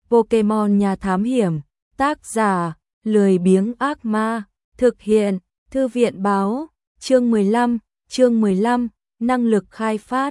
Pokemon nhà thám hiểm, tác giả, lười biếng ác ma, thực hiện, thư viện báo, chương 15, năng lực khai phát.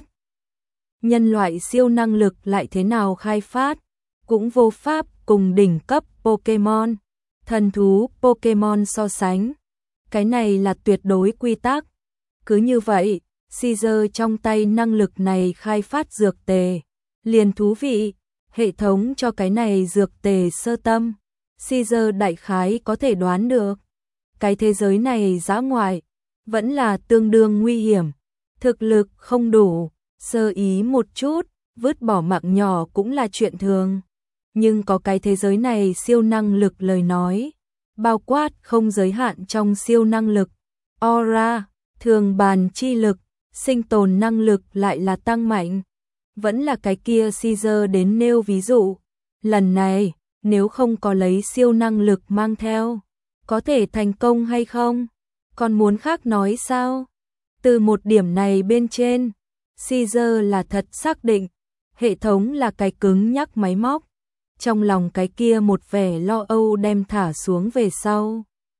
Nhân loại siêu năng lực lại thế nào khai phát, cũng vô pháp cùng đỉnh cấp Pokemon, thần thú Pokemon so sánh. Cái này là tuyệt đối quy tắc. Cứ như vậy, Caesar trong tay năng lực này khai phát dược tề, liền thú vị, hệ thống cho cái này dược tề sơ tâm. Caesar đại khái có thể đoán được, cái thế giới này dã ngoại, vẫn là tương đương nguy hiểm, thực lực không đủ, sơ ý một chút, vứt bỏ mạng nhỏ cũng là chuyện thường. Nhưng có cái thế giới này siêu năng lực lời nói, bao quát không giới hạn trong siêu năng lực, aura, thường bàn chi lực, sinh tồn năng lực lại là tăng mạnh. Vẫn là cái kia Caesar đến nêu ví dụ, lần này, nếu không có lấy siêu năng lực mang theo, có thể thành công hay không? Còn muốn khác nói sao? Từ một điểm này bên trên, Caesar là thật xác định, hệ thống là cái cứng nhắc máy móc. Trong lòng cái kia một vẻ lo âu đem thả xuống về sau.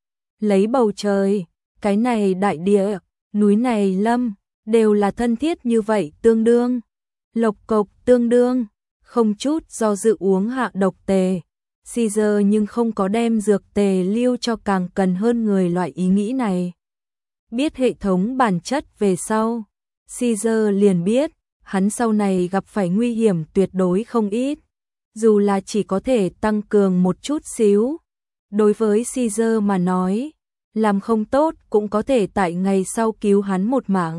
Lấy bầu trời, cái này đại địa, núi này lâm, đều là thân thiết như vậy tương đương. Lộc cộc tương đương, không chút do dự uống hạ độc tề. Caesar nhưng không có đem dược tề lưu cho càng cần hơn người loại ý nghĩ này. Biết hệ thống bản chất về sau, Caesar liền biết, hắn sau này gặp phải nguy hiểm tuyệt đối không ít. Dù là chỉ có thể tăng cường một chút xíu. Đối với Caesar mà nói, làm không tốt cũng có thể tại ngày sau cứu hắn một mạng.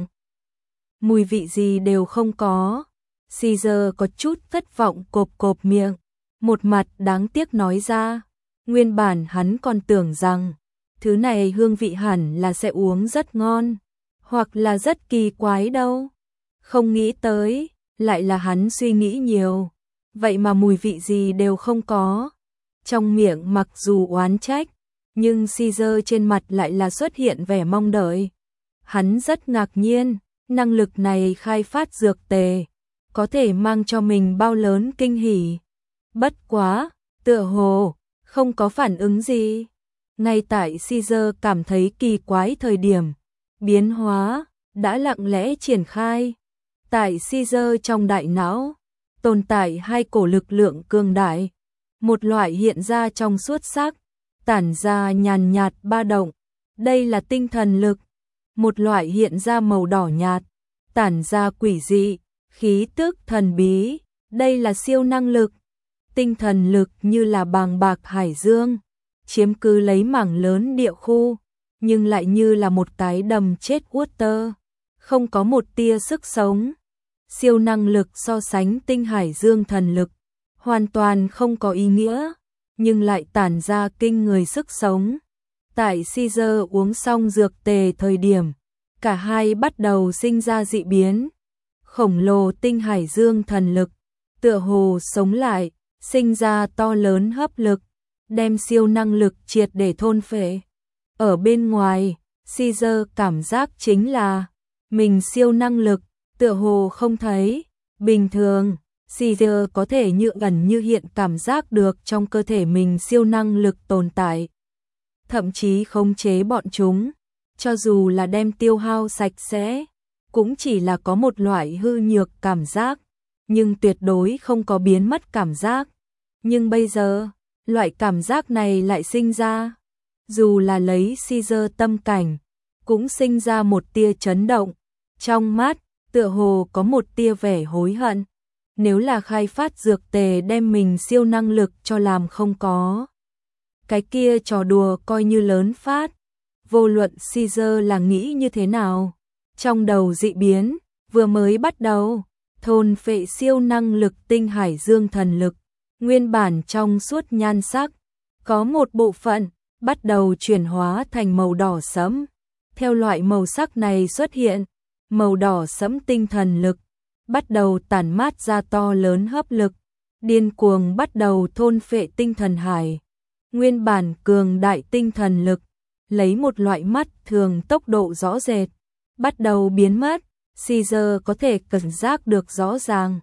Mùi vị gì đều không có. Caesar có chút thất vọng cộp miệng, một mặt đáng tiếc nói ra. Nguyên bản hắn còn tưởng rằng, thứ này hương vị hẳn là sẽ uống rất ngon, hoặc là rất kỳ quái đâu. Không nghĩ tới, lại là hắn suy nghĩ nhiều. Vậy mà mùi vị gì đều không có. Trong miệng mặc dù oán trách, nhưng Caesar trên mặt lại là xuất hiện vẻ mong đợi. Hắn rất ngạc nhiên, năng lực này khai phát dược tề, có thể mang cho mình bao lớn kinh hỉ. Bất quá, tựa hồ, không có phản ứng gì. Ngay tại Caesar cảm thấy kỳ quái thời điểm, biến hóa, đã lặng lẽ triển khai. Tại Caesar trong đại não, tồn tại hai cổ lực lượng cường đại. Một loại hiện ra trong suốt sắc, tản ra nhàn nhạt ba động. Đây là tinh thần lực. Một loại hiện ra màu đỏ nhạt, tản ra quỷ dị, khí tức thần bí. Đây là siêu năng lực. Tinh thần lực như là bàng bạc hải dương, chiếm cứ lấy mảng lớn địa khu, nhưng lại như là một cái đầm chết uất tơ, không có một tia sức sống. Siêu năng lực so sánh tinh hải dương thần lực, hoàn toàn không có ý nghĩa, nhưng lại tản ra kinh người sức sống. Tại Caesar uống xong dược tề thời điểm, cả hai bắt đầu sinh ra dị biến. Khổng lồ tinh hải dương thần lực, tựa hồ sống lại, sinh ra to lớn hấp lực, đem siêu năng lực triệt để thôn phệ. Ở bên ngoài, Caesar cảm giác chính là mình siêu năng lực, tựa hồ không thấy. Bình thường, Caesar có thể như ẩn như hiện cảm giác được trong cơ thể mình siêu năng lực tồn tại. Thậm chí khống chế bọn chúng, cho dù là đem tiêu hao sạch sẽ, cũng chỉ là có một loại hư nhược cảm giác, nhưng tuyệt đối không có biến mất cảm giác. Nhưng bây giờ, loại cảm giác này lại sinh ra. Dù là lấy Caesar tâm cảnh, cũng sinh ra một tia chấn động. Trong mắt, tựa hồ có một tia vẻ hối hận. Nếu là khai phát dược tề đem mình siêu năng lực cho làm không có, cái kia trò đùa coi như lớn phát. Vô luận Caesar là nghĩ như thế nào, trong đầu dị biến vừa mới bắt đầu, thôn phệ siêu năng lực tinh hải dương thần lực, nguyên bản trong suốt nhan sắc, có một bộ phận bắt đầu chuyển hóa thành màu đỏ sẫm. Theo loại màu sắc này xuất hiện, màu đỏ sẫm tinh thần lực bắt đầu tản mát ra to lớn hấp lực, điên cuồng bắt đầu thôn phệ tinh thần hải. Nguyên bản cường đại tinh thần lực, lấy một loại mắt thường tốc độ rõ rệt, bắt đầu biến mất. Caesar có thể cảm giác được rõ ràng,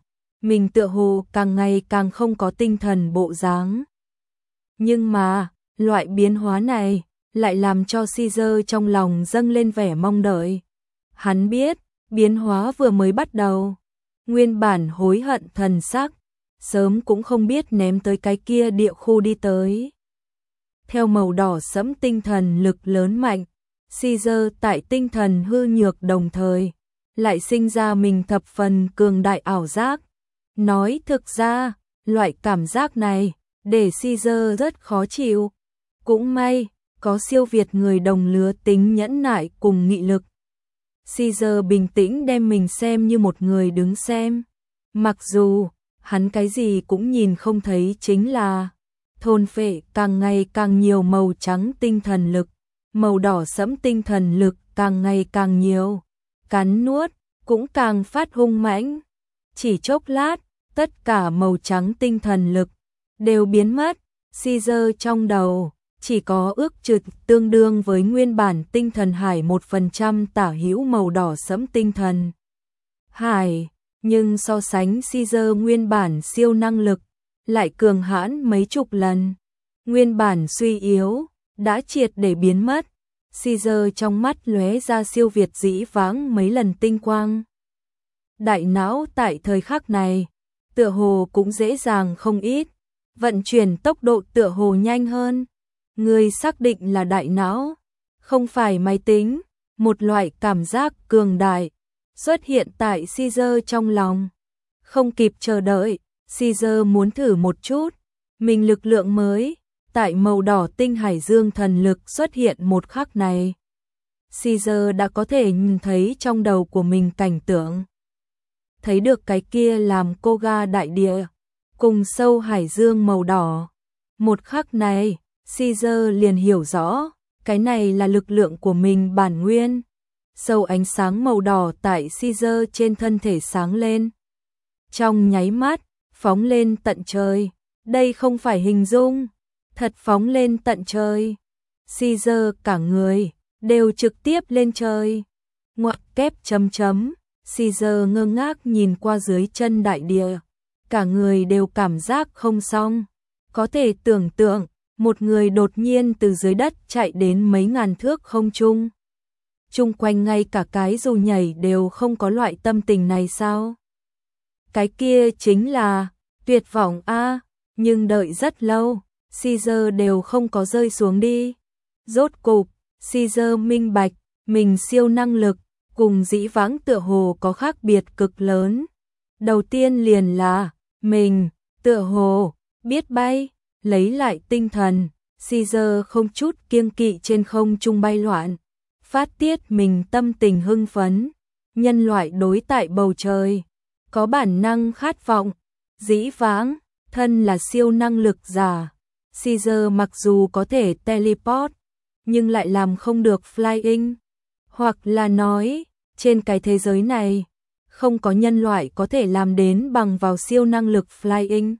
mình tựa hồ càng ngày càng không có tinh thần bộ dáng. Nhưng mà, loại biến hóa này lại làm cho Caesar trong lòng dâng lên vẻ mong đợi. Hắn biết, biến hóa vừa mới bắt đầu. Nguyên bản hối hận thần sắc, sớm cũng không biết ném tới cái kia địa khu đi tới. Theo màu đỏ sẫm tinh thần lực lớn mạnh, Caesar tại tinh thần hư nhược đồng thời, lại sinh ra mình thập phần cường đại ảo giác. Nói thực ra, loại cảm giác này, để Caesar rất khó chịu. Cũng may, có siêu việt người đồng lứa tính nhẫn nại cùng nghị lực. Caesar bình tĩnh đem mình xem như một người đứng xem. Mặc dù, hắn cái gì cũng nhìn không thấy chính là thôn phệ càng ngày càng nhiều màu trắng tinh thần lực, màu đỏ sẫm tinh thần lực càng ngày càng nhiều, cắn nuốt cũng càng phát hung mãnh. Chỉ chốc lát, tất cả màu trắng tinh thần lực đều biến mất, Caesar trong đầu chỉ có ước chừng tương đương với nguyên bản tinh thần hải 1% tả hữu màu đỏ sẫm tinh thần hải, nhưng so sánh Caesar nguyên bản siêu năng lực lại cường hãn mấy chục lần. Nguyên bản suy yếu đã triệt để biến mất. Caesar trong mắt lóe ra siêu việt dĩ vãng mấy lần tinh quang. Đại não tại thời khắc này, tựa hồ cũng dễ dàng không ít, vận chuyển tốc độ tựa hồ nhanh hơn. Người xác định là đại não, không phải máy tính, một loại cảm giác cường đại xuất hiện tại Caesar trong lòng. Không kịp chờ đợi, Caesar muốn thử một chút, mình lực lượng mới, tại màu đỏ tinh hải dương thần lực xuất hiện một khắc này. Caesar đã có thể nhìn thấy trong đầu của mình cảnh tượng. Thấy được cái kia làm cô ga đại địa, cùng sâu hải dương màu đỏ. Một khắc này, Caesar liền hiểu rõ, cái này là lực lượng của mình bản nguyên. Sâu ánh sáng màu đỏ tại Caesar trên thân thể sáng lên. Trong nháy mắt, phóng lên tận trời. Đây không phải hình dung, thật phóng lên tận trời. Caesar cả người đều trực tiếp lên trời. Ngoặc kép chấm chấm, Caesar ngơ ngác nhìn qua dưới chân đại địa. Cả người đều cảm giác không xong. Có thể tưởng tượng, một người đột nhiên từ dưới đất chạy đến mấy ngàn thước không trung. Chung quanh ngay cả cái dù nhảy đều không có loại tâm tình này sao? Cái kia chính là tuyệt vọng a, nhưng đợi rất lâu, Caesar đều không có rơi xuống đi. Rốt cục, Caesar minh bạch, mình siêu năng lực, cùng dĩ vãng tựa hồ có khác biệt cực lớn. Đầu tiên liền là, mình, tựa hồ, biết bay, lấy lại tinh thần, Caesar không chút kiêng kỵ trên không trung bay loạn, phát tiết mình tâm tình hưng phấn. Nhân loại đối tại bầu trời, có bản năng khát vọng, dĩ vãng, thân là siêu năng lực giả. Caesar mặc dù có thể teleport, nhưng lại làm không được flying. Hoặc là nói, trên cái thế giới này, không có nhân loại có thể làm đến bằng vào siêu năng lực flying.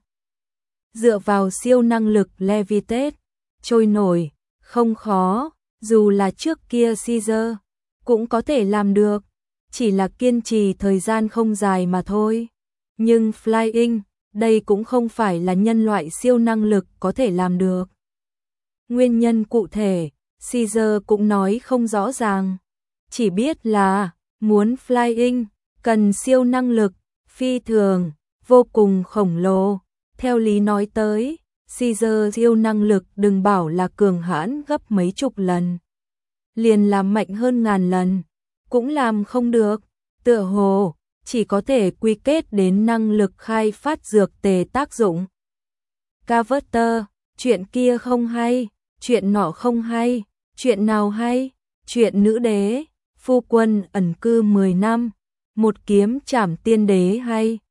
Dựa vào siêu năng lực levitate, trôi nổi, không khó, dù là trước kia Caesar cũng có thể làm được, chỉ là kiên trì thời gian không dài mà thôi. Nhưng flying, đây cũng không phải là nhân loại siêu năng lực có thể làm được. Nguyên nhân cụ thể, Caesar cũng nói không rõ ràng, chỉ biết là muốn flying, cần siêu năng lực, phi thường, vô cùng khổng lồ. Theo lý nói tới, Caesar siêu năng lực đừng bảo là cường hãn gấp mấy chục lần, liền làm mạnh hơn ngàn lần, cũng làm không được. Tựa hồ chỉ có thể quy kết đến năng lực khai phát dược tề tác dụng. Carter, chuyện kia không hay, chuyện nọ không hay, chuyện nào hay? Chuyện nữ đế, phu quân ẩn cư 10 năm, một kiếm trảm tiên đế hay?